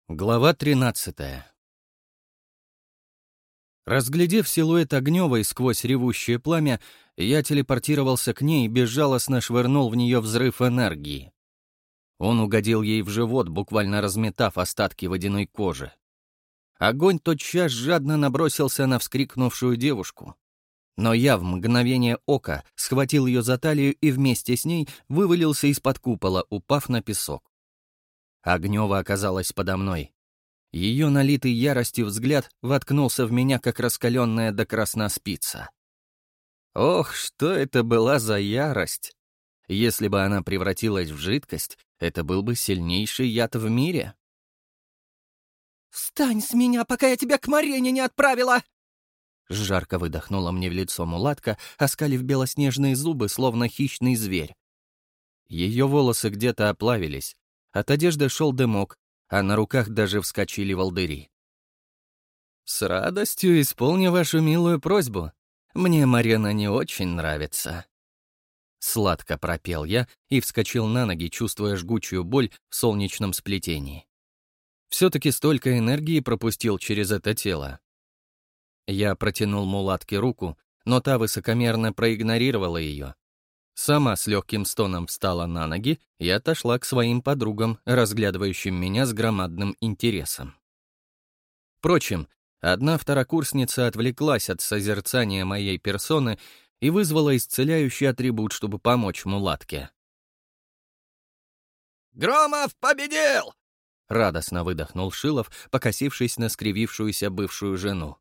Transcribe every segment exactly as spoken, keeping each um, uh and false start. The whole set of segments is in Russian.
Глава тринадцатая. Разглядев силуэт Огнёвой сквозь ревущее пламя, я телепортировался к ней и безжалостно швырнул в нее взрыв энергии. Он угодил ей в живот, буквально разметав остатки водяной кожи. Огонь тотчас жадно набросился на вскрикнувшую девушку. Но я в мгновение ока схватил ее за талию и вместе с ней вывалился из-под купола, упав на песок. Огнёва оказалась подо мной. Ее налитый яростью взгляд воткнулся в меня, как раскаленная до красна спица. Ох, что это была за ярость! Если бы она превратилась в жидкость, это был бы сильнейший яд в мире. «Встань с меня, пока я тебя к Марене не отправила!» Жарко выдохнула мне в лицо мулатка, оскалив белоснежные зубы, словно хищный зверь. Ее волосы где-то оплавились, от одежды шел дымок, а на руках даже вскочили волдыри. «С радостью исполню вашу милую просьбу. Мне Марена не очень нравится». Сладко пропел я и вскочил на ноги, чувствуя жгучую боль в солнечном сплетении. Все-таки столько энергии пропустил через это тело. Я протянул мулатке руку, но та высокомерно проигнорировала ее. Сама с легким стоном встала на ноги и отошла к своим подругам, разглядывающим меня с громадным интересом. Впрочем, одна второкурсница отвлеклась от созерцания моей персоны и вызвала исцеляющий атрибут, чтобы помочь мулатке. «Громов победил!» — радостно выдохнул Шилов, покосившись на скривившуюся бывшую жену.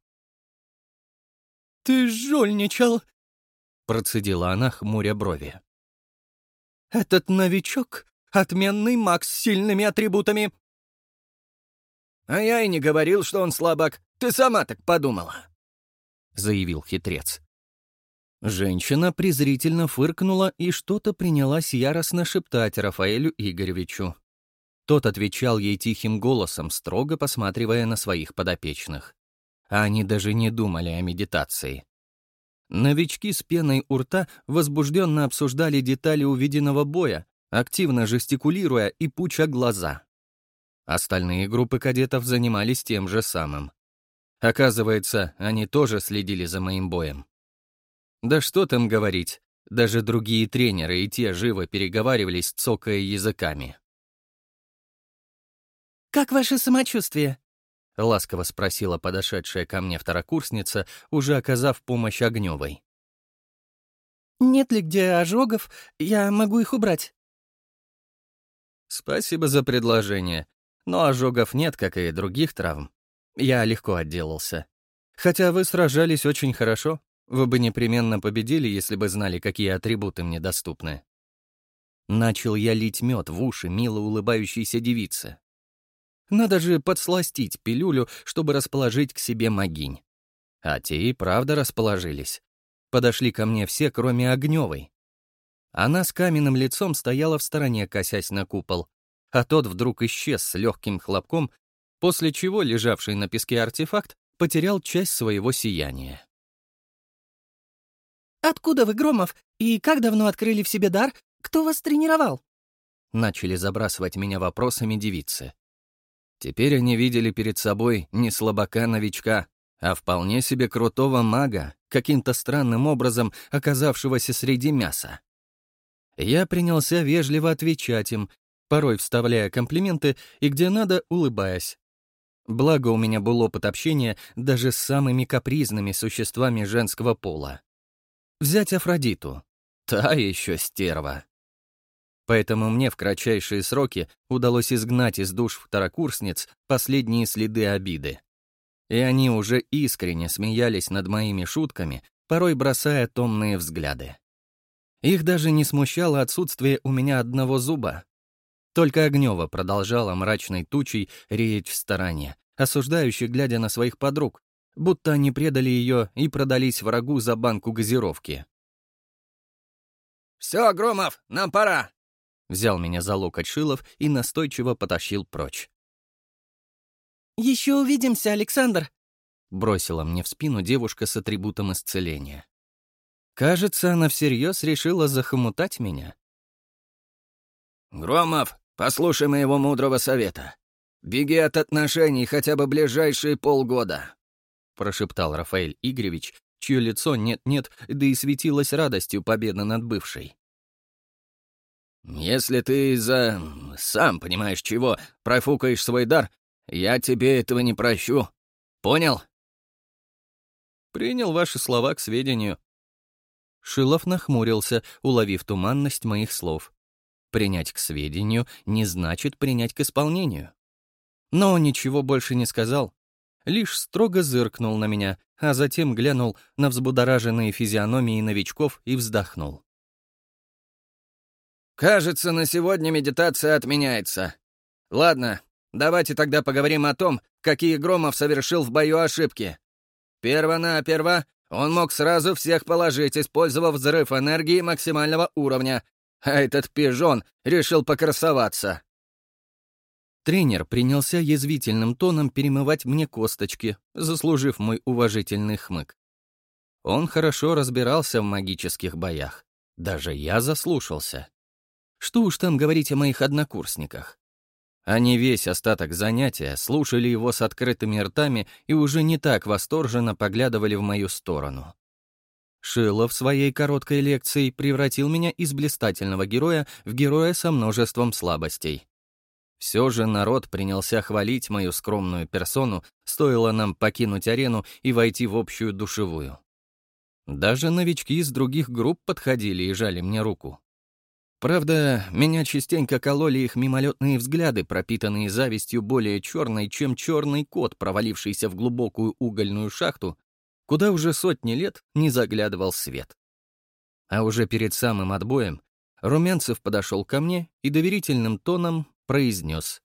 «Ты жульничал!» — процедила она, хмуря брови. «Этот новичок — отменный маг с сильными атрибутами!» «А я и не говорил, что он слабак. Ты сама так подумала!» — заявил хитрец. Женщина презрительно фыркнула и что-то принялась яростно шептать Рафаэлю Игоревичу. Тот отвечал ей тихим голосом, строго посматривая на своих подопечных. А они даже не думали о медитации. Новички с пеной у рта возбужденно обсуждали детали увиденного боя, активно жестикулируя и пуча глаза. Остальные группы кадетов занимались тем же самым. Оказывается, они тоже следили за моим боем. Да что там говорить, даже другие тренеры и те живо переговаривались, цокая языками. «Как ваше самочувствие?» — ласково спросила подошедшая ко мне второкурсница, уже оказав помощь Огнёвой. «Нет ли где ожогов? Я могу их убрать». «Спасибо за предложение, но ожогов нет, как и других травм. Я легко отделался. Хотя вы сражались очень хорошо, вы бы непременно победили, если бы знали, какие атрибуты мне доступны». Начал я лить мед в уши мило улыбающейся девице. Надо же подсластить пилюлю, чтобы расположить к себе могинь. А те и правда расположились. Подошли ко мне все, кроме Огнёвой. Она с каменным лицом стояла в стороне, косясь на купол, а тот вдруг исчез с легким хлопком, после чего лежавший на песке артефакт потерял часть своего сияния. «Откуда вы, Громов? И как давно открыли в себе дар? Кто вас тренировал?» Начали забрасывать меня вопросами девицы. Теперь они видели перед собой не слабака-новичка, а вполне себе крутого мага, каким-то странным образом оказавшегося среди мяса. Я принялся вежливо отвечать им, порой вставляя комплименты и где надо улыбаясь. Благо у меня был опыт общения даже с самыми капризными существами женского пола. Взять Афродиту. Та еще стерва. Поэтому мне в кратчайшие сроки удалось изгнать из душ второкурсниц последние следы обиды. И они уже искренне смеялись над моими шутками, порой бросая томные взгляды. Их даже не смущало отсутствие у меня одного зуба. Только Огнёва продолжала мрачной тучей реять в стороне, осуждающе глядя на своих подруг, будто они предали ее и продались врагу за банку газировки. «Все, Громов, нам пора!» Взял меня за локоть Шилов и настойчиво потащил прочь. «Еще увидимся, Александр!» Бросила мне в спину девушка с атрибутом исцеления. Кажется, она всерьез решила захомутать меня. «Громов, послушай моего мудрого совета. Беги от отношений хотя бы ближайшие полгода», — прошептал Рафаэль Игоревич, чье лицо нет-нет, да и светилось радостью победы над бывшей. «Если ты из-за... сам понимаешь чего, профукаешь свой дар, я тебе этого не прощу. Понял?» «Принял ваши слова к сведению». Шилов нахмурился, уловив туманность моих слов. Принять к сведению не значит принять к исполнению. Но он ничего больше не сказал, лишь строго зыркнул на меня, а затем глянул на взбудораженные физиономии новичков и вздохнул. «Кажется, на сегодня медитация отменяется. Ладно, давайте тогда поговорим о том, какие Громов совершил в бою ошибки. Перво-наперво он мог сразу всех положить, использовав взрыв энергии максимального уровня, а этот пижон решил покрасоваться». Тренер принялся язвительным тоном перемывать мне косточки, заслужив мой уважительный хмык. Он хорошо разбирался в магических боях. Даже я заслушался. Что уж там говорить о моих однокурсниках. Они весь остаток занятия слушали его с открытыми ртами и уже не так восторженно поглядывали в мою сторону. Шилов своей короткой лекцией превратил меня из блистательного героя в героя со множеством слабостей. Все же народ принялся хвалить мою скромную персону, стоило нам покинуть арену и войти в общую душевую. Даже новички из других групп подходили и жали мне руку. Правда, меня частенько кололи их мимолетные взгляды, пропитанные завистью более черной, чем черный кот, провалившийся в глубокую угольную шахту, куда уже сотни лет не заглядывал свет. А уже перед самым отбоем Румянцев подошел ко мне и доверительным тоном произнес.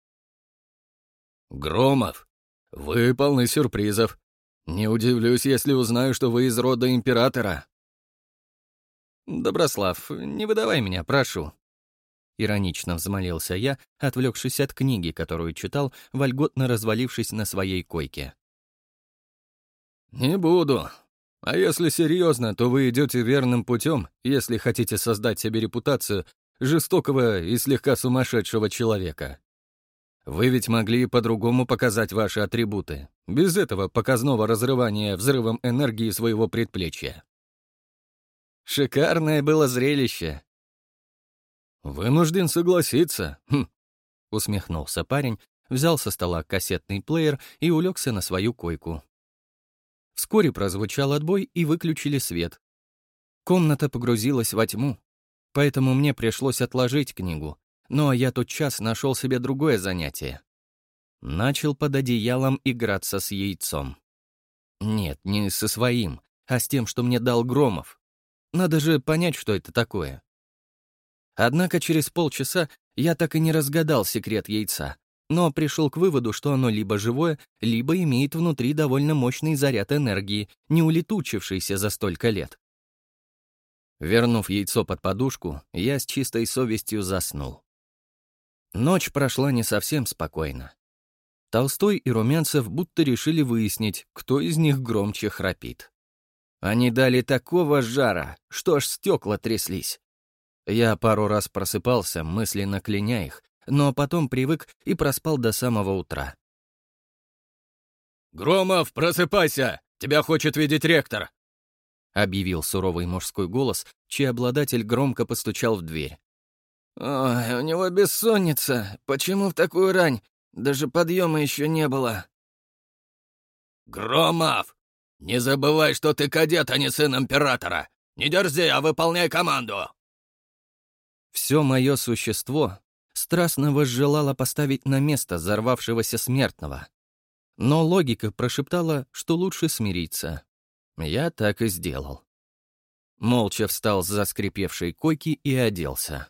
«Громов, вы полны сюрпризов. Не удивлюсь, если узнаю, что вы из рода императора». «Доброслав, не выдавай меня, прошу». Иронично взмолился я, отвлекшись от книги, которую читал, вольготно развалившись на своей койке. «Не буду. А если серьезно, то вы идете верным путем, если хотите создать себе репутацию жестокого и слегка сумасшедшего человека. Вы ведь могли и по-другому показать ваши атрибуты, без этого показного разрывания взрывом энергии своего предплечья». «Шикарное было зрелище». «Вынужден согласиться», хм, — усмехнулся парень, взял со стола кассетный плеер и улегся на свою койку. Вскоре прозвучал отбой и выключили свет. Комната погрузилась во тьму, поэтому мне пришлось отложить книгу, но я тотчас нашел себе другое занятие. Начал под одеялом играться с яйцом. Нет, не со своим, а с тем, что мне дал Громов. Надо же понять, что это такое. Однако через полчаса я так и не разгадал секрет яйца, но пришел к выводу, что оно либо живое, либо имеет внутри довольно мощный заряд энергии, не улетучившийся за столько лет. Вернув яйцо под подушку, я с чистой совестью заснул. Ночь прошла не совсем спокойно. Толстой и Румянцев будто решили выяснить, кто из них громче храпит. Они дали такого жара, что аж стекла тряслись. Я пару раз просыпался, мысленно кляня их, но потом привык и проспал до самого утра. «Громов, просыпайся! Тебя хочет видеть ректор!» — объявил суровый мужской голос, чей обладатель громко постучал в дверь. «Ой, у него бессонница. Почему в такую рань? Даже подъема еще не было». «Громов! Не забывай, что ты кадет, а не сын императора! Не дерзи, а выполняй команду!» Все мое существо страстно возжелало поставить на место взорвавшегося смертного. Но логика прошептала, что лучше смириться. Я так и сделал. Молча встал с заскрипевшей койки и оделся.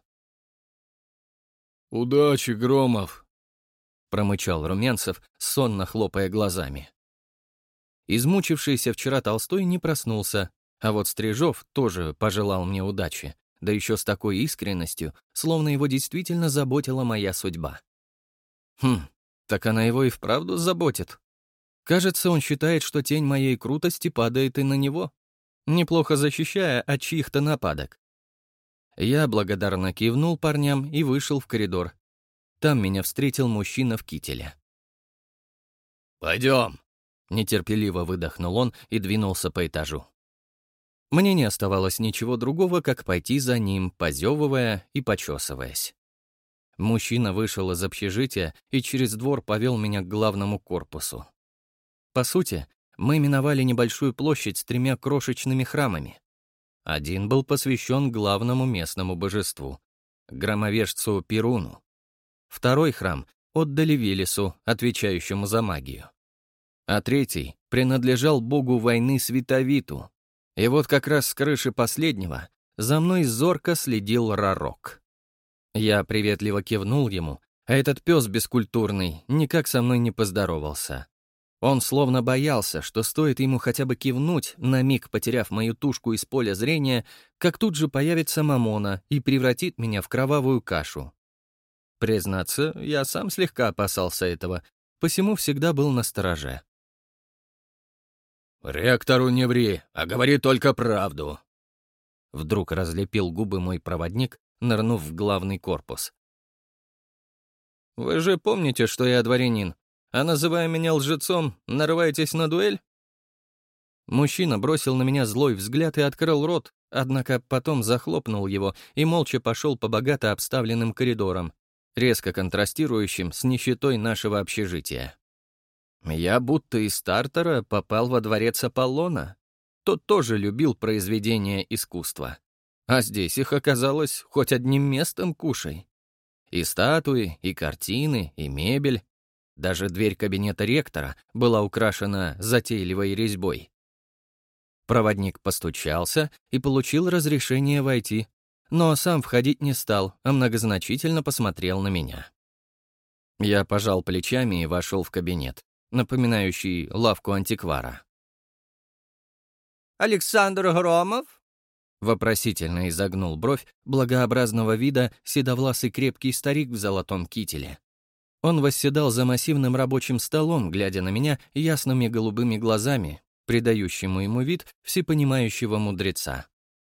«Удачи, Громов!» — промычал Румянцев, сонно хлопая глазами. Измучившийся вчера Толстой не проснулся, а вот Стрижов тоже пожелал мне удачи, да еще с такой искренностью, словно его действительно заботила моя судьба. Хм, так она его и вправду заботит. Кажется, он считает, что тень моей крутости падает и на него, неплохо защищая от чьих-то нападок. Я благодарно кивнул парням и вышел в коридор. там меня встретил мужчина в кителе. «Пойдем!» — нетерпеливо выдохнул он и двинулся по этажу. Мне не оставалось ничего другого, как пойти за ним, позевывая и почесываясь. Мужчина вышел из общежития и через двор повел меня к главному корпусу. По сути, мы миновали небольшую площадь с тремя крошечными храмами. Один был посвящен главному местному божеству — громовержцу Перуну. Второй храм отдали Велесу, отвечающему за магию. А третий принадлежал богу войны Световиту. И вот как раз с крыши последнего за мной зорко следил Рарок. Я приветливо кивнул ему, а этот пес бескультурный никак со мной не поздоровался. Он словно боялся, что стоит ему хотя бы кивнуть, на миг потеряв мою тушку из поля зрения, как тут же появится Мамона и превратит меня в кровавую кашу. Признаться, я сам слегка опасался этого, посему всегда был настороже. «Ректору не ври, а говори только правду!» Вдруг разлепил губы мой проводник, нырнув в главный корпус. «Вы же помните, что я дворянин, а называя меня лжецом, нарываетесь на дуэль?» Мужчина бросил на меня злой взгляд и открыл рот, однако потом захлопнул его и молча пошел по богато обставленным коридорам, резко контрастирующим с нищетой нашего общежития. Я будто из стартера попал во дворец Аполлона. Тот тоже любил произведения искусства. А здесь их оказалось хоть одним местом кушай. И статуи, и картины, и мебель. Даже дверь кабинета ректора была украшена затейливой резьбой. Проводник постучался и получил разрешение войти, но сам входить не стал, а многозначительно посмотрел на меня. Я пожал плечами и вошел в кабинет, напоминающий лавку антиквара. «Александр Громов?» — вопросительно изогнул бровь благообразного вида седовласый крепкий старик в золотом кителе. Он восседал за массивным рабочим столом, глядя на меня ясными голубыми глазами, придающему ему вид всепонимающего мудреца.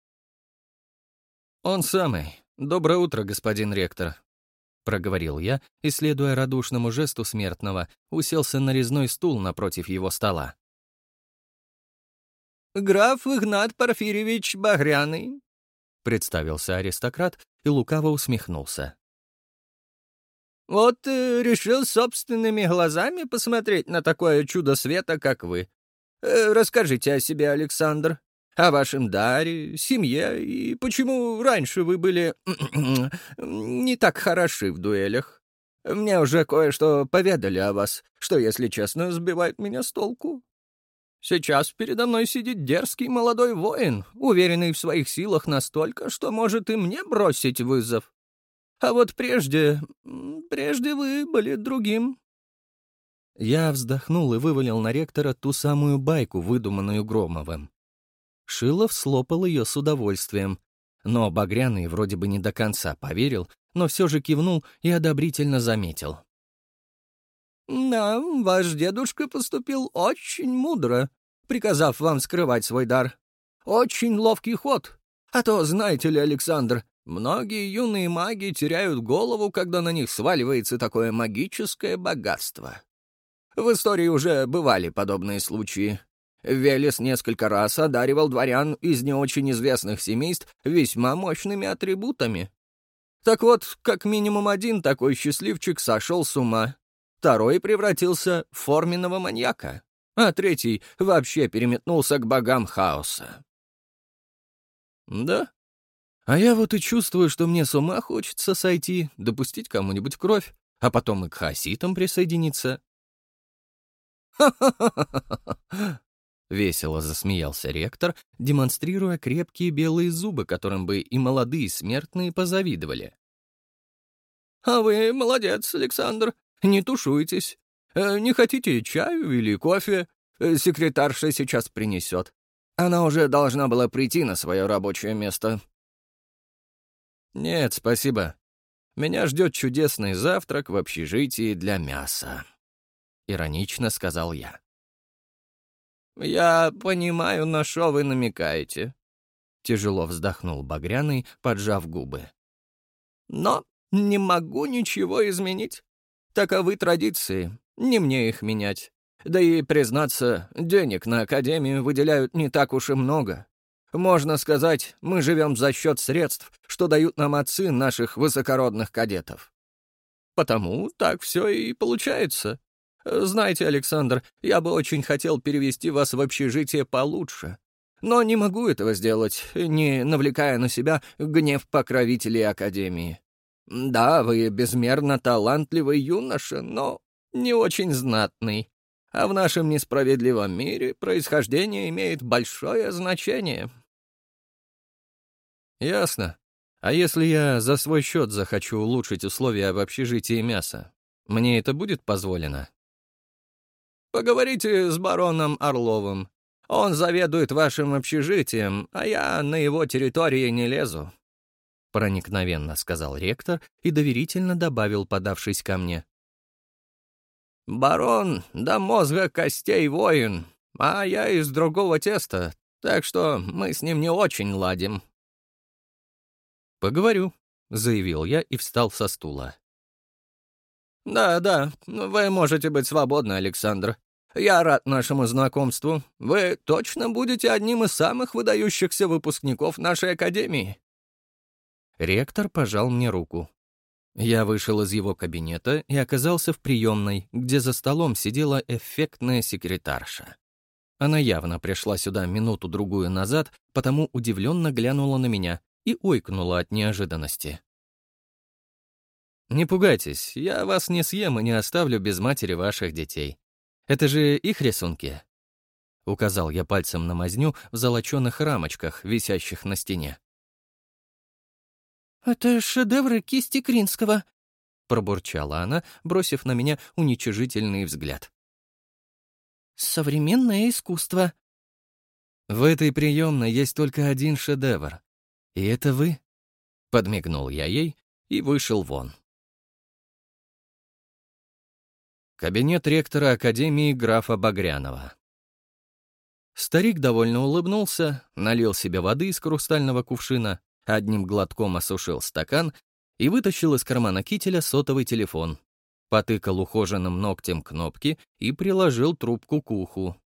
«Он самый. Доброе утро, господин ректор», — проговорил я, и, следуя радушному жесту смертного, уселся на резной стул напротив его стола. «Граф Игнат Порфирьевич Багряный», — представился аристократ и лукаво усмехнулся. «Вот э, решил собственными глазами посмотреть на такое чудо света, как вы. Э, расскажите о себе, Александр, о вашем даре, семье и почему раньше вы были не так хороши в дуэлях. Мне уже кое-что поведали о вас, что, если честно, сбивает меня с толку. Сейчас передо мной сидит дерзкий молодой воин, уверенный в своих силах настолько, что может и мне бросить вызов. А вот прежде... прежде вы были другим». Я вздохнул и вывалил на ректора ту самую байку, выдуманную Громовым. Шилов слопал ее с удовольствием, но Багряный вроде бы не до конца поверил, но все же кивнул и одобрительно заметил. «Да, ваш дедушка поступил очень мудро, приказав вам скрывать свой дар. Очень ловкий ход. А то, знаете ли, Александр, многие юные маги теряют голову, когда на них сваливается такое магическое богатство. В истории уже бывали подобные случаи. Велес несколько раз одаривал дворян из не очень известных семейств весьма мощными атрибутами. Так вот, как минимум один такой счастливчик сошел с ума. Второй превратился в форменного маньяка, а третий вообще переметнулся к богам хаоса». «Да? А я вот и чувствую, что мне с ума хочется сойти, допустить кому-нибудь кровь, а потом и к хаоситам присоединиться». «Ха-ха-ха-ха-ха!» — весело засмеялся ректор, демонстрируя крепкие белые зубы, которым бы и молодые смертные позавидовали. «А вы молодец, Александр, не тушуйтесь. Э, не хотите чаю или кофе? Э, секретарша сейчас принесет. Она уже должна была прийти на свое рабочее место». «Нет, спасибо. Меня ждет чудесный завтрак в общежитии для мяса», — иронично сказал я. «Я понимаю, на что вы намекаете», — тяжело вздохнул Багряный, поджав губы. «Но Не могу ничего изменить. Таковы традиции, не мне их менять. Да и, признаться, денег на Академию выделяют не так уж и много. Можно сказать, мы живем за счет средств, что дают нам отцы наших высокородных кадетов. Потому так все и получается. Знаете, Александр, я бы очень хотел перевести вас в общежитие получше. Но не могу этого сделать, не навлекая на себя гнев покровителей Академии. Да, вы безмерно талантливый юноша, но не очень знатный. А в нашем несправедливом мире происхождение имеет большое значение. Ясно. А если я за свой счет захочу улучшить условия в общежитии мяса, мне это будет позволено? Поговорите с бароном Орловым. Он заведует вашим общежитием, а я на его территории не лезу. Проникновенно сказал ректор и доверительно добавил, подавшись ко мне. Барон до мозга костей воин, а я из другого теста, так что мы с ним не очень ладим. «Поговорю», — заявил я и встал со стула. «Да, да, вы можете быть свободны, Александр. Я рад нашему знакомству. Вы точно будете одним из самых выдающихся выпускников нашей академии». Ректор пожал мне руку. Я вышел из его кабинета и оказался в приемной, где за столом сидела эффектная секретарша. Она явно пришла сюда минуту-другую назад, потому удивленно глянула на меня и ойкнула от неожиданности. «Не пугайтесь, я вас не съем и не оставлю без матери ваших детей. Это же их рисунки?» Указал я пальцем на мазню в золоченых рамочках, висящих на стене. «Это шедевры кисти Кринского», — пробурчала она, бросив на меня уничижительный взгляд. «Современное искусство». «В этой приемной есть только один шедевр. И это вы?» — подмигнул я ей и вышел вон. Кабинет ректора Академии графа Багрянова. Старик довольно улыбнулся, налил себе воды из хрустального кувшина, одним глотком осушил стакан и вытащил из кармана кителя сотовый телефон, потыкал ухоженным ногтем кнопки и приложил трубку к уху.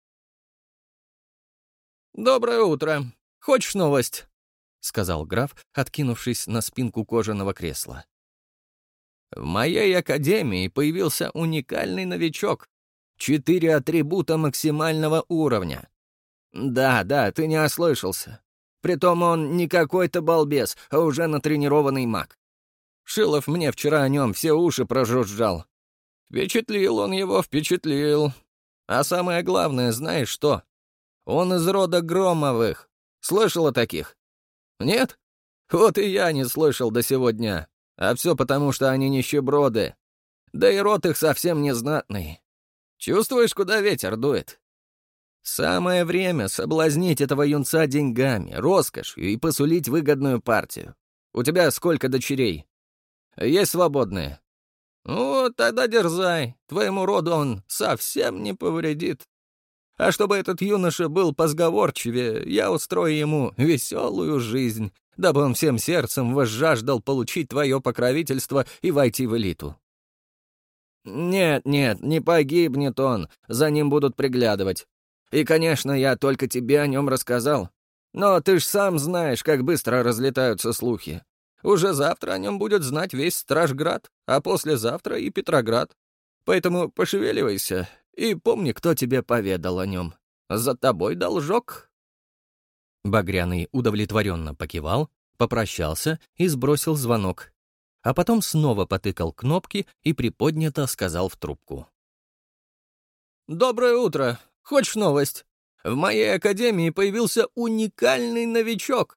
«Доброе утро. Хочешь новость?» — сказал граф, откинувшись на спинку кожаного кресла. «В моей академии появился уникальный новичок. Четыре атрибута максимального уровня. Да, да, ты не ослышался. Притом он не какой-то балбес, а уже натренированный маг. Шилов мне вчера о нем все уши прожужжал. Впечатлил он его, впечатлил. А самое главное, знаешь что? Он из рода Громовых. Слышал о таких? Нет? Вот и я не слышал до сего дня. А все потому, что они нищеброды. Да и род их совсем не знатный. Чувствуешь, куда ветер дует? Самое время соблазнить этого юнца деньгами, роскошью и посулить выгодную партию. У тебя сколько дочерей? Есть свободные? Ну, тогда дерзай. Твоему роду он совсем не повредит. А чтобы этот юноша был позговорчивее, я устрою ему веселую жизнь, дабы он всем сердцем возжаждал получить твое покровительство и войти в элиту. Нет, нет, не погибнет он, за ним будут приглядывать. И, конечно, я только тебе о нем рассказал. Но ты ж сам знаешь, как быстро разлетаются слухи. Уже завтра о нем будет знать весь Стражград, а послезавтра и Петроград. Поэтому пошевеливайся и помни, кто тебе поведал о нем. За тобой должок». Багряный удовлетворенно покивал, попрощался и сбросил звонок, а потом снова потыкал кнопки и приподнято сказал в трубку. «Доброе утро. Хочешь новость? В моей академии появился уникальный новичок».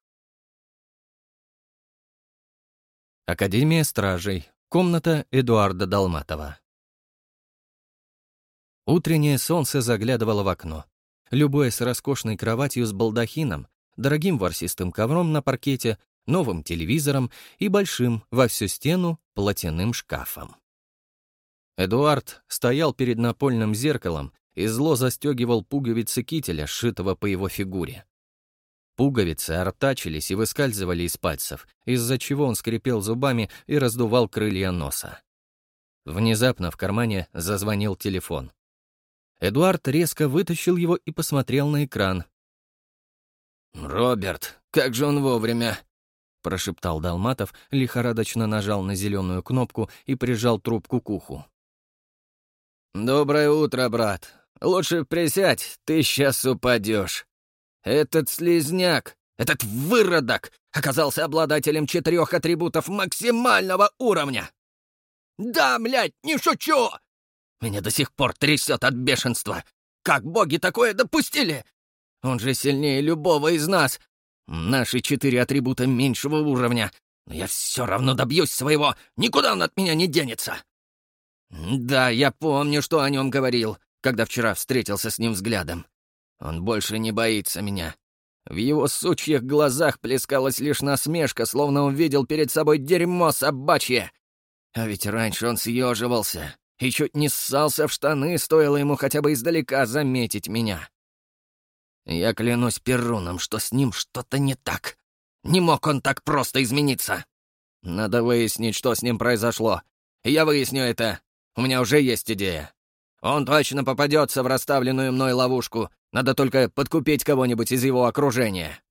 Академия стражей. Комната Эдуарда Долматова. Утреннее солнце заглядывало в окно. Любое с роскошной кроватью с балдахином, дорогим ворсистым ковром на паркете, новым телевизором и большим во всю стену платяным шкафом. Эдуард стоял перед напольным зеркалом и зло застегивал пуговицы кителя, сшитого по его фигуре. Пуговицы артачились и выскальзывали из пальцев, из-за чего он скрипел зубами и раздувал крылья носа. Внезапно в кармане зазвонил телефон. Эдуард резко вытащил его и посмотрел на экран. «Роберт, как же он вовремя!» — прошептал Долматов, лихорадочно нажал на зеленую кнопку и прижал трубку к уху. «Доброе утро, брат. Лучше присядь, ты сейчас упадешь. Этот слизняк, этот выродок оказался обладателем четырех атрибутов максимального уровня. Да, блядь, не шучу! Меня до сих пор трясет от бешенства. Как боги такое допустили? Он же сильнее любого из нас. Наши четыре атрибута меньшего уровня. Но я все равно добьюсь своего. Никуда он от меня не денется. Да, я помню, что о нем говорил, когда вчера встретился с ним взглядом. Он больше не боится меня. В его сучьих глазах плескалась лишь насмешка, словно он видел перед собой дерьмо собачье. А ведь раньше он съеживался и чуть не ссался в штаны, стоило ему хотя бы издалека заметить меня. Я клянусь Перуном, что с ним что-то не так. Не мог он так просто измениться. Надо выяснить, что с ним произошло. И я выясню это. У меня уже есть идея. Он точно попадется в расставленную мной ловушку. Надо только подкупить кого-нибудь из его окружения.